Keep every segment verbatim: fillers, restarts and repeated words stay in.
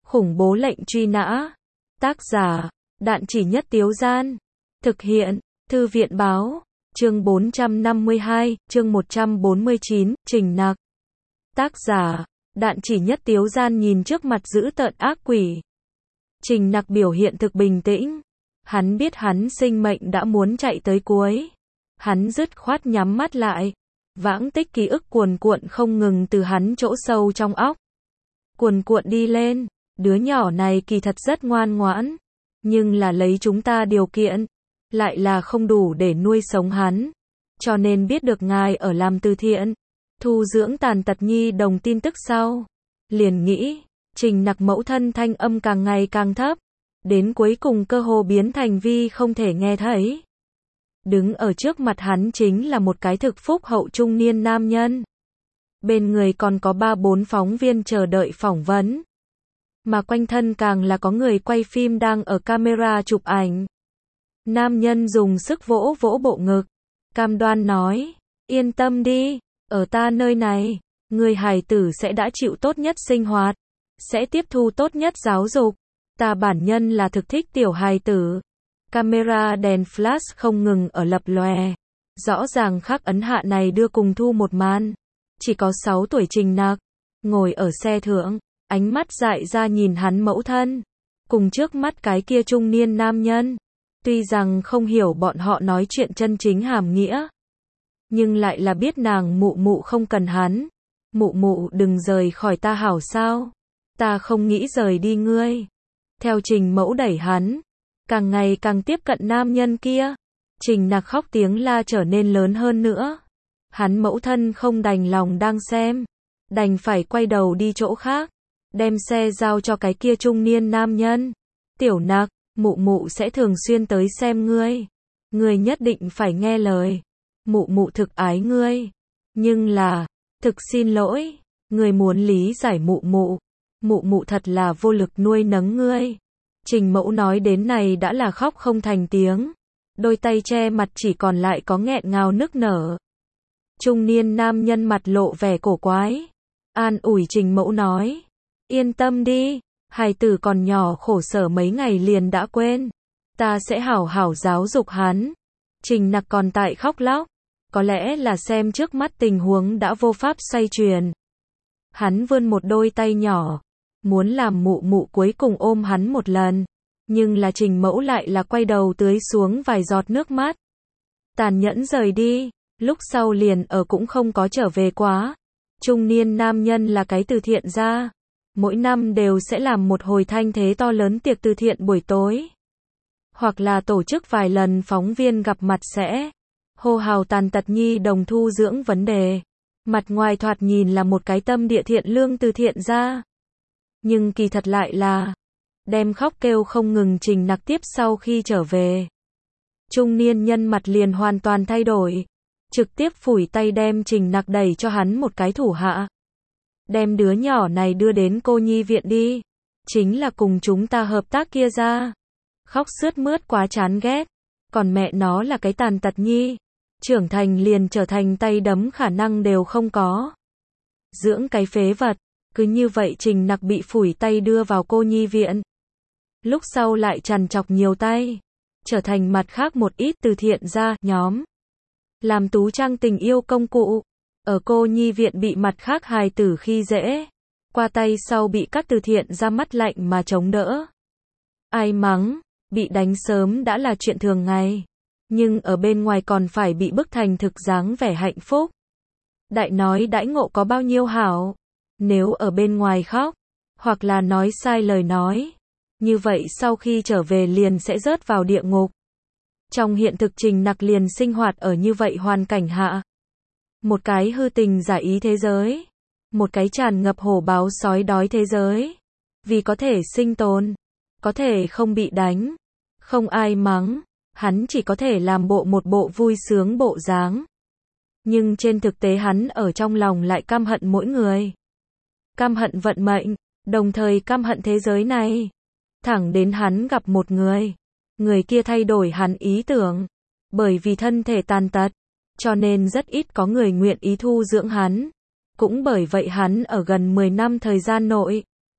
Khủng bố lệnh truy nã. Tác giả, Đạn Chỉ Nhất Tiếu Gian. Thực hiện, Thư viện Báo. Chương bốn trăm năm mươi hai, chương một trăm bốn mươi chín, Trình Nặc. Tác giả, Đạn Chỉ Nhất Tiếu Gian nhìn trước mặt dữ tợn ác quỷ. Trình Nặc biểu hiện thực bình tĩnh. Hắn biết hắn sinh mệnh đã muốn chạy tới cuối. Hắn dứt khoát nhắm mắt lại. Vãng tích ký ức cuồn cuộn không ngừng từ hắn chỗ sâu trong óc. Cuồn cuộn đi lên. Đứa nhỏ này kỳ thật rất ngoan ngoãn. Nhưng là lấy chúng ta điều kiện. Lại là không đủ để nuôi sống hắn. Cho nên biết được ngài ở làm từ thiện. Thu dưỡng tàn tật nhi đồng tin tức sau. Liền nghĩ. Trình Nặc mẫu thân thanh âm càng ngày càng thấp. Đến cuối cùng cơ hồ biến thành vi không thể nghe thấy. Đứng ở trước mặt hắn chính là một cái thực phúc hậu trung niên nam nhân. Bên người còn có ba bốn phóng viên chờ đợi phỏng vấn. Mà quanh thân càng là có người quay phim đang ở camera chụp ảnh. Nam nhân dùng sức vỗ vỗ bộ ngực. Cam đoan nói, yên tâm đi, ở ta nơi này, người hài tử sẽ đã chịu tốt nhất sinh hoạt. Sẽ tiếp thu tốt nhất giáo dục. Ta bản nhân là thực thích tiểu hài tử. Camera đèn flash không ngừng ở lập lòe. Rõ ràng khắc ấn hạ này đưa cùng thu một màn. Chỉ có sáu tuổi Trình Nặc. Ngồi ở xe thượng. Ánh mắt dại ra nhìn hắn mẫu thân. Cùng trước mắt cái kia trung niên nam nhân. Tuy rằng không hiểu bọn họ nói chuyện chân chính hàm nghĩa. Nhưng lại là biết nàng mụ mụ không cần hắn. Mụ mụ đừng rời khỏi ta hảo sao. Ta không nghĩ rời đi ngươi. Theo Trình mẫu đẩy hắn. Càng ngày càng tiếp cận nam nhân kia. Trình Nặc khóc tiếng la trở nên lớn hơn nữa. Hắn mẫu thân không đành lòng đang xem. Đành phải quay đầu đi chỗ khác. Đem xe giao cho cái kia trung niên nam nhân. Tiểu Nặc, mụ mụ sẽ thường xuyên tới xem ngươi. Ngươi nhất định phải nghe lời. Mụ mụ thực ái ngươi. Nhưng là, thực xin lỗi. Ngươi muốn lý giải mụ mụ. Mụ mụ thật là vô lực nuôi nấng ngươi. Trình mẫu nói đến này đã là khóc không thành tiếng. Đôi tay che mặt chỉ còn lại có nghẹn ngào nức nở. Trung niên nam nhân mặt lộ vẻ cổ quái. An ủi Trình mẫu nói. Yên tâm đi, hài tử còn nhỏ khổ sở mấy ngày liền đã quên. Ta sẽ hảo hảo giáo dục hắn. Trình Nặc còn tại khóc lóc. Có lẽ là xem trước mắt tình huống đã vô pháp xoay chuyển. Hắn vươn một đôi tay nhỏ. Muốn làm mụ mụ cuối cùng ôm hắn một lần. Nhưng là Trình mẫu lại là quay đầu tưới xuống vài giọt nước mắt. Tàn nhẫn rời đi. Lúc sau liền ở cũng không có trở về quá. Trung niên nam nhân là cái từ thiện gia. Mỗi năm đều sẽ làm một hồi thanh thế to lớn tiệc từ thiện buổi tối. Hoặc là tổ chức vài lần phóng viên gặp mặt sẽ hô hào tàn tật nhi đồng thu dưỡng vấn đề. Mặt ngoài thoạt nhìn là một cái tâm địa thiện lương từ thiện gia. Nhưng kỳ thật lại là đem khóc kêu không ngừng Trình Nặc tiếp sau khi trở về. Trung niên nhân mặt liền hoàn toàn thay đổi. Trực tiếp phủi tay đem Trình Nặc đẩy cho hắn một cái thủ hạ. Đem đứa nhỏ này đưa đến cô nhi viện đi. Chính là cùng chúng ta hợp tác kia ra. Khóc sướt mướt quá chán ghét. Còn mẹ nó là cái tàn tật nhi. Trưởng thành liền trở thành tay đấm khả năng đều không có. Dưỡng cái phế vật. Cứ như vậy Trình Nặc bị phủi tay đưa vào cô nhi viện. Lúc sau lại trằn trọc nhiều tay. Trở thành mặt khác một ít từ thiện gia nhóm. Làm tú trang tình yêu công cụ. Ở cô nhi viện bị mặt khác hài tử khi dễ. Qua tay sau bị các từ thiện ra mắt lạnh mà chống đỡ. Ai mắng, bị đánh sớm đã là chuyện thường ngày. Nhưng ở bên ngoài còn phải bị bức thành thực dáng vẻ hạnh phúc. Đại nói đãi ngộ có bao nhiêu hảo. Nếu ở bên ngoài khóc, hoặc là nói sai lời nói. Như vậy sau khi trở về liền sẽ rớt vào địa ngục. Trong hiện thực Trình Nặc liền sinh hoạt ở như vậy hoàn cảnh hạ. Một cái hư tình giả ý thế giới. Một cái tràn ngập hổ báo sói đói thế giới. Vì có thể sinh tồn. Có thể không bị đánh. Không ai mắng. Hắn chỉ có thể làm bộ một bộ vui sướng bộ dáng. Nhưng trên thực tế hắn ở trong lòng lại căm hận mỗi người. Căm hận vận mệnh. Đồng thời căm hận thế giới này. Thẳng đến hắn gặp một người. Người kia thay đổi hắn ý tưởng. Bởi vì thân thể tàn tật. Cho nên rất ít có người nguyện ý thu dưỡng hắn. Cũng bởi vậy hắn ở gần mười năm thời gian nội.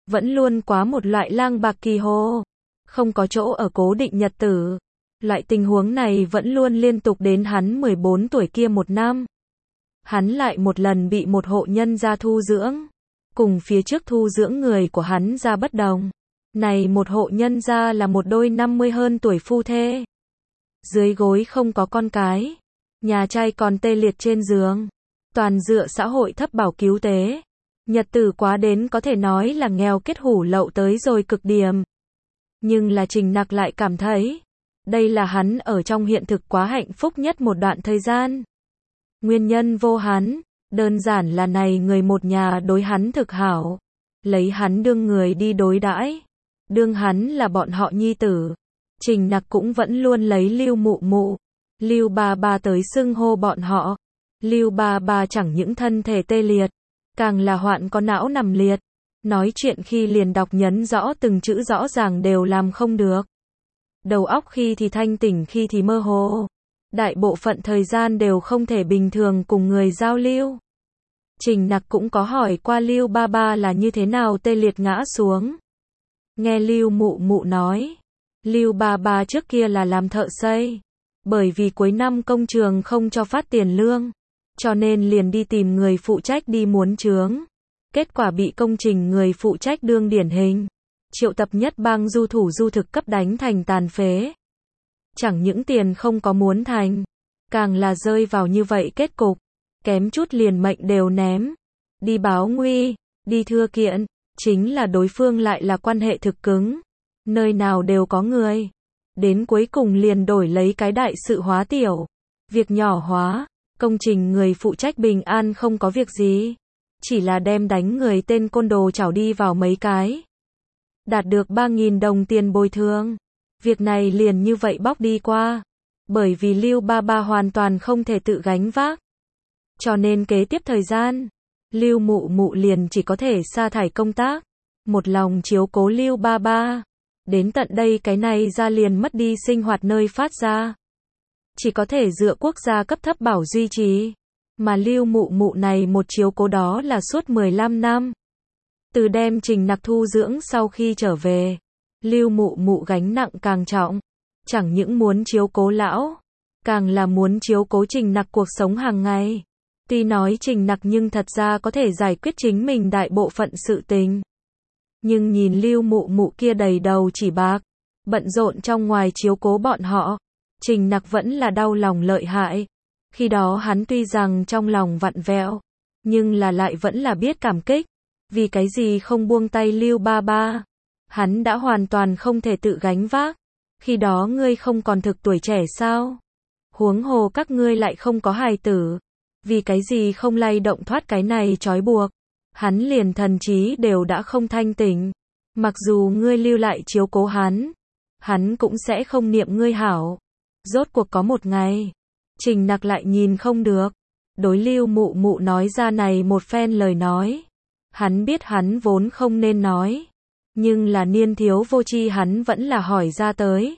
vẫn luôn quá một loại lang bạc kỳ hồ, không có chỗ ở cố định nhật tử. Loại tình huống này vẫn luôn liên tục đến hắn mười bốn tuổi kia một năm. Hắn lại một lần bị một hộ nhân gia thu dưỡng. Cùng phía trước thu dưỡng người của hắn ra bất đồng. Này một hộ nhân gia là một đôi năm mươi hơn tuổi phu thê. Dưới gối không có con cái. Nhà trai còn tê liệt trên giường. Toàn dựa xã hội thấp bảo cứu tế. Nhật tử quá đến có thể nói là nghèo kết hủ lậu tới rồi cực điểm. Nhưng là Trình Nặc lại cảm thấy, đây là hắn ở trong hiện thực quá hạnh phúc nhất một đoạn thời gian. Nguyên nhân vô hắn, đơn giản là này người một nhà đối hắn thực hảo, lấy hắn đương người đi đối đãi, đương hắn là bọn họ nhi tử. Trình Nặc cũng vẫn luôn lấy Lưu mụ mụ, Lưu ba ba tới xưng hô bọn họ. Lưu ba ba chẳng những thân thể tê liệt, càng là hoạn có não nằm liệt, nói chuyện khi liền đọc nhấn rõ từng chữ rõ ràng đều làm không được. Đầu óc khi thì thanh tỉnh khi thì mơ hồ, đại bộ phận thời gian đều không thể bình thường cùng người giao lưu. Trình Nặc cũng có hỏi qua Lưu ba ba là như thế nào tê liệt ngã xuống. Nghe Lưu mụ mụ nói, Lưu ba ba trước kia là làm thợ xây, bởi vì cuối năm công trường không cho phát tiền lương, cho nên liền đi tìm người phụ trách đi muốn chướng. Kết quả bị công trình người phụ trách đương điển hình, triệu tập nhất bang du thủ du thực cấp đánh thành tàn phế. Chẳng những tiền không có muốn thành, càng là rơi vào như vậy kết cục, kém chút liền mệnh đều ném. Đi báo nguy, đi thưa kiện, chính là đối phương lại là quan hệ thực cứng, nơi nào đều có người. Đến cuối cùng liền đổi lấy cái đại sự hóa tiểu, việc nhỏ hóa, công trình người phụ trách bình an không có việc gì. Chỉ là đem đánh người tên côn đồ chảo đi vào mấy cái. Đạt được ba nghìn đồng tiền bồi thường. Việc này liền như vậy bóc đi qua. Bởi vì Lưu ba ba hoàn toàn không thể tự gánh vác. Cho nên kế tiếp thời gian, Lưu mụ mụ liền chỉ có thể sa thải công tác. Một lòng chiếu cố Lưu ba ba. Đến tận đây cái này ra liền mất đi sinh hoạt nơi phát ra. Chỉ có thể dựa quốc gia cấp thấp bảo duy trì. Mà Lưu mụ mụ này một chiếu cố đó là suốt mười lăm năm. Từ đem Trình Nặc thu dưỡng sau khi trở về, Lưu mụ mụ gánh nặng càng trọng. Chẳng những muốn chiếu cố lão, càng là muốn chiếu cố Trình Nặc cuộc sống hàng ngày. Tuy nói Trình Nặc nhưng thật ra có thể giải quyết chính mình đại bộ phận sự tình. Nhưng nhìn Lưu mụ mụ kia đầy đầu chỉ bạc, bận rộn trong ngoài chiếu cố bọn họ, Trình Nặc vẫn là đau lòng lợi hại. Khi đó hắn tuy rằng trong lòng vặn vẹo, nhưng là lại vẫn là biết cảm kích. Vì cái gì không buông tay Lưu ba ba? Hắn đã hoàn toàn không thể tự gánh vác. Khi đó ngươi không còn thực tuổi trẻ sao? Huống hồ các ngươi lại không có hài tử. Vì cái gì không lay động thoát cái này trói buộc? Hắn liền thần trí đều đã không thanh tỉnh. Mặc dù ngươi lưu lại chiếu cố hắn, hắn cũng sẽ không niệm ngươi hảo. Rốt cuộc có một ngày, Trình Nặc lại nhìn không được. Đối Lưu mụ mụ nói ra này một phen lời nói. Hắn biết hắn vốn không nên nói. Nhưng là niên thiếu vô tri hắn vẫn là hỏi ra tới.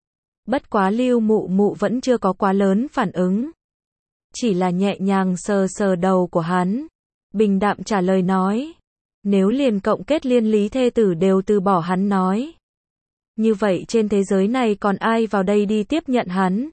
Bất quá Lưu mụ mụ vẫn chưa có quá lớn phản ứng. Chỉ là nhẹ nhàng sờ sờ đầu của hắn. Bình đạm trả lời nói. Nếu liền cộng kết liên lý thê tử đều từ bỏ hắn nói. Như vậy trên thế giới này còn ai vào đây đi tiếp nhận hắn?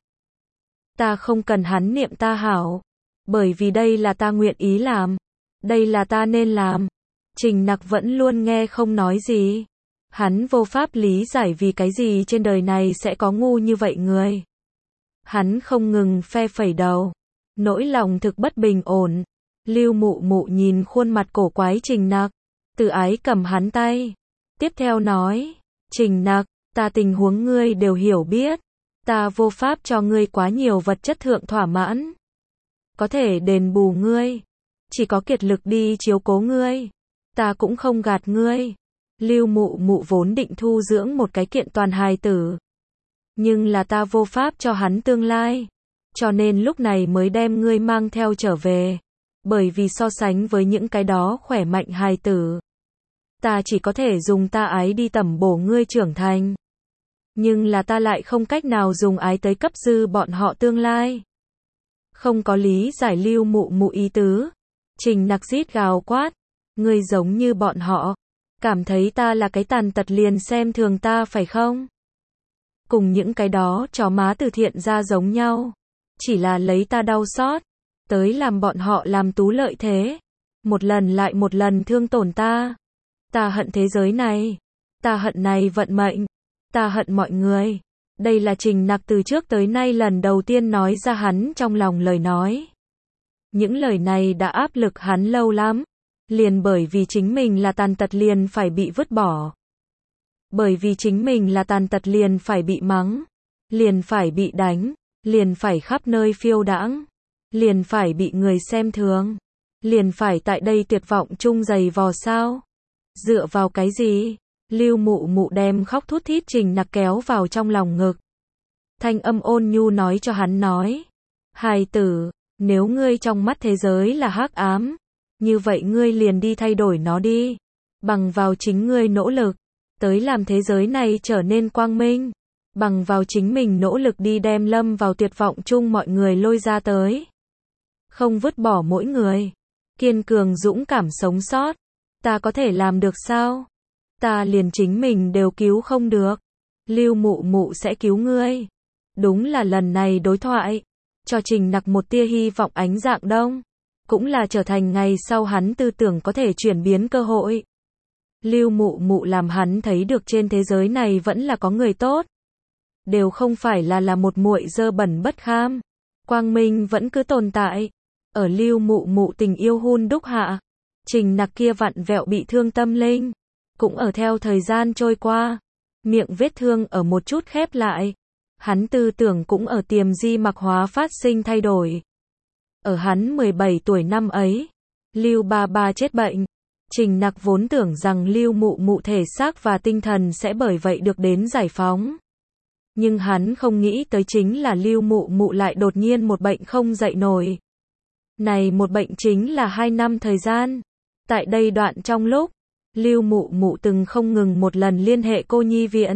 Ta không cần hắn niệm ta hảo. Bởi vì đây là ta nguyện ý làm. Đây là ta nên làm. Trình Nặc vẫn luôn nghe không nói gì. Hắn vô pháp lý giải vì cái gì trên đời này sẽ có ngu như vậy người. Hắn không ngừng phe phẩy đầu. Nỗi lòng thực bất bình ổn. Lưu mụ mụ nhìn khuôn mặt cổ quái Trình Nặc. Từ ái cầm hắn tay. Tiếp theo nói. Trình Nặc, ta tình huống ngươi đều hiểu biết. Ta vô pháp cho ngươi quá nhiều vật chất thượng thỏa mãn. Có thể đền bù ngươi. Chỉ có kiệt lực đi chiếu cố ngươi. Ta cũng không gạt ngươi. Lưu mụ mụ vốn định thu dưỡng một cái kiện toàn hài tử. Nhưng là ta vô pháp cho hắn tương lai. Cho nên lúc này mới đem ngươi mang theo trở về. Bởi vì so sánh với những cái đó khỏe mạnh hài tử. Ta chỉ có thể dùng ta ái đi tẩm bổ ngươi trưởng thành. Nhưng là ta lại không cách nào dùng ái tới cấp dư bọn họ tương lai. Không có lý giải Lưu mụ mụ ý tứ. Trình Nặc rít gào quát. Ngươi giống như bọn họ. Cảm thấy ta là cái tàn tật liền xem thường ta phải không? Cùng những cái đó chó má từ thiện ra giống nhau. Chỉ là lấy ta đau xót, tới làm bọn họ làm tú lợi thế. Một lần lại một lần thương tổn ta. Ta hận thế giới này. Ta hận này vận mệnh. Ta hận mọi người. Đây là Trình Nặc từ trước tới nay lần đầu tiên nói ra hắn trong lòng lời nói. Những lời này đã áp lực hắn lâu lắm. Liền bởi vì chính mình là tàn tật liền phải bị vứt bỏ. Bởi vì chính mình là tàn tật liền phải bị mắng. Liền phải bị đánh. Liền phải khắp nơi phiêu đãng. Liền phải bị người xem thường. Liền phải tại đây tuyệt vọng chung giày vò sao? Dựa vào cái gì? Lưu Mụ Mụ đem khóc thút thít Trình Nặc kéo vào trong lòng ngực. Thanh âm ôn nhu nói cho hắn nói. Hài tử, nếu ngươi trong mắt thế giới là hắc ám, như vậy ngươi liền đi thay đổi nó đi. Bằng vào chính ngươi nỗ lực, tới làm thế giới này trở nên quang minh. Bằng vào chính mình nỗ lực đi đem lâm vào tuyệt vọng chung mọi người lôi ra tới. Không vứt bỏ mỗi người. Kiên cường dũng cảm sống sót. Ta có thể làm được sao? Ta liền chính mình đều cứu không được. Lưu Mụ Mụ sẽ cứu ngươi. Đúng là lần này đối thoại, cho Trình Nặc một tia hy vọng ánh dạng đông. Cũng là trở thành ngày sau hắn tư tưởng có thể chuyển biến cơ hội. Lưu Mụ Mụ làm hắn thấy được trên thế giới này vẫn là có người tốt. Đều không phải là là một muội dơ bẩn bất kham. Quang minh vẫn cứ tồn tại. Ở Lưu Mụ Mụ tình yêu hun đúc hạ, Trình Nặc kia vặn vẹo bị thương tâm linh, cũng ở theo thời gian trôi qua, miệng vết thương ở một chút khép lại. Hắn tư tưởng cũng ở tiềm di mặc hóa phát sinh thay đổi. Ở hắn mười bảy tuổi năm ấy, Lưu ba ba chết bệnh. Trình Nặc vốn tưởng rằng Lưu Mụ Mụ thể xác và tinh thần sẽ bởi vậy được đến giải phóng. Nhưng hắn không nghĩ tới chính là Lưu Mụ Mụ lại đột nhiên một bệnh không dậy nổi. Này một bệnh chính là hai năm thời gian. Tại đây đoạn trong lúc, Lưu Mụ Mụ từng không ngừng một lần liên hệ cô nhi viện.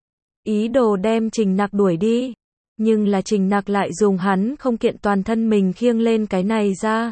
Ý đồ đem Trình Nặc đuổi đi. Nhưng là Trình Nặc lại dùng hắn không kiện toàn thân mình khiêng lên cái này ra.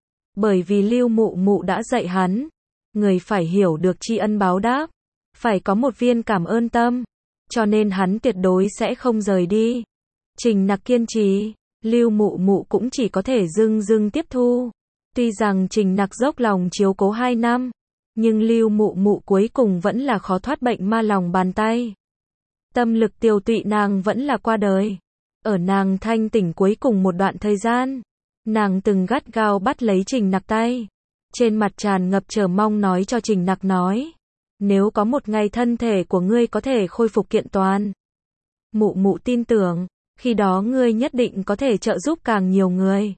Bởi vì Lưu Mụ Mụ đã dạy hắn. Người phải hiểu được tri ân báo đáp. Phải có một viên cảm ơn tâm. Cho nên hắn tuyệt đối sẽ không rời đi. Trình Nặc kiên trì. Lưu Mụ Mụ cũng chỉ có thể dưng dưng tiếp thu. Tuy rằng Trình Nặc dốc lòng chiếu cố hai năm. Nhưng Lưu Mụ Mụ cuối cùng vẫn là khó thoát bệnh ma lòng bàn tay. Tâm lực tiêu tụy nàng vẫn là qua đời. Ở nàng thanh tỉnh cuối cùng một đoạn thời gian, nàng từng gắt gao bắt lấy Trình Nặc tay. Trên mặt tràn ngập chờ mong nói cho Trình Nặc nói. Nếu có một ngày thân thể của ngươi có thể khôi phục kiện toàn. Mụ Mụ tin tưởng, khi đó ngươi nhất định có thể trợ giúp càng nhiều người.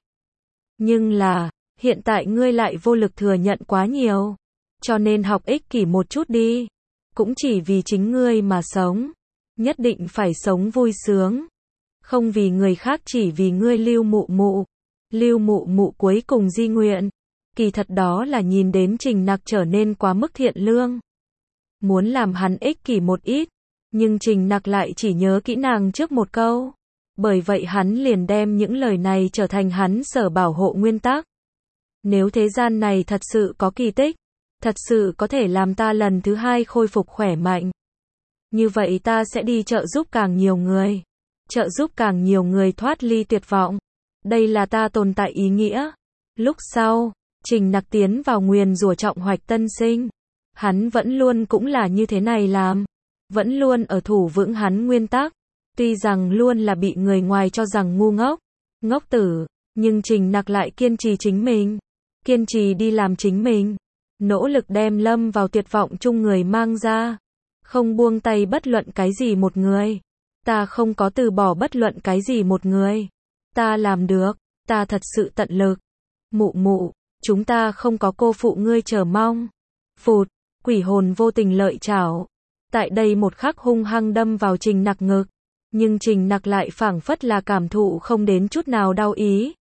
Nhưng là, hiện tại ngươi lại vô lực thừa nhận quá nhiều. Cho nên học ích kỷ một chút đi. Cũng chỉ vì chính ngươi mà sống. Nhất định phải sống vui sướng. Không vì người khác, chỉ vì ngươi. Lưu Mụ Mụ. Lưu Mụ Mụ cuối cùng di nguyện. Kỳ thật đó là nhìn đến Trình Nặc trở nên quá mức thiện lương. Muốn làm hắn ích kỷ một ít. Nhưng Trình Nặc lại chỉ nhớ kỹ nàng trước một câu. Bởi vậy hắn liền đem những lời này trở thành hắn sở bảo hộ nguyên tắc. Nếu thế gian này thật sự có kỳ tích, thật sự có thể làm ta lần thứ hai khôi phục khỏe mạnh, như vậy ta sẽ đi trợ giúp càng nhiều người. Trợ giúp càng nhiều người thoát ly tuyệt vọng. Đây là ta tồn tại ý nghĩa. Lúc sau, Trình Nặc tiến vào nguyền rủa trọng hoạch tân sinh. Hắn vẫn luôn cũng là như thế này làm. Vẫn luôn ở thủ vững hắn nguyên tắc. Tuy rằng luôn là bị người ngoài cho rằng ngu ngốc, ngốc tử, nhưng Trình Nặc lại kiên trì chính mình. Kiên trì đi làm chính mình. Nỗ lực đem lâm vào tuyệt vọng chung người mang ra. Không buông tay bất luận cái gì một người. Ta không có từ bỏ bất luận cái gì một người. Ta làm được. Ta thật sự tận lực. Mụ Mụ, chúng ta không có cô phụ ngươi chờ mong. Phụt, quỷ hồn vô tình lợi chảo. Tại đây một khắc hung hăng đâm vào Trình Nặc ngực. Nhưng Trình Nặc lại phảng phất là cảm thụ không đến chút nào đau ý.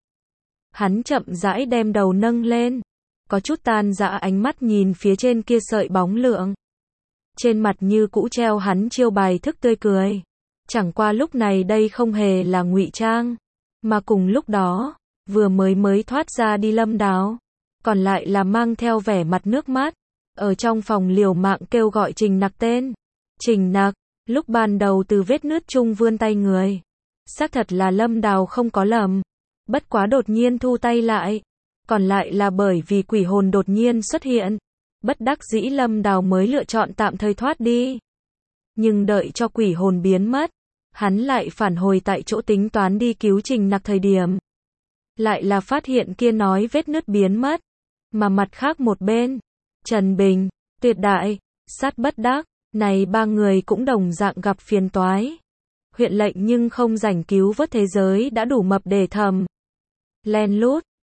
Hắn chậm rãi đem đầu nâng lên. Có chút tan dã ánh mắt nhìn phía trên kia sợi bóng lượng. Trên mặt như cũ treo hắn chiêu bài thức tươi cười. Chẳng qua lúc này đây không hề là ngụy trang. Mà cùng lúc đó, vừa mới mới thoát ra đi Lâm Đào. Còn lại là mang theo vẻ mặt nước mắt. ở trong phòng liều mạng kêu gọi Trình Nặc tên. Trình Nặc, lúc ban đầu từ vết nứt chung vươn tay người. Xác thật là Lâm Đào không có lầm. Bất quá đột nhiên thu tay lại. Còn lại là bởi vì quỷ hồn đột nhiên xuất hiện. Bất đắc dĩ Lâm Đào mới lựa chọn tạm thời thoát đi. Nhưng đợi cho quỷ hồn biến mất, hắn lại phản hồi tại chỗ tính toán đi cứu Trình Nặc thời điểm. Lại là phát hiện kia nói vết nứt biến mất. Mà mặt khác một bên, Trần Bình, Tuyệt Đại, Sát Bất Đắc, này ba người cũng đồng dạng gặp phiền toái. Huyện lệnh nhưng không rảnh cứu vớt thế giới đã đủ mập để thầm. Len lút,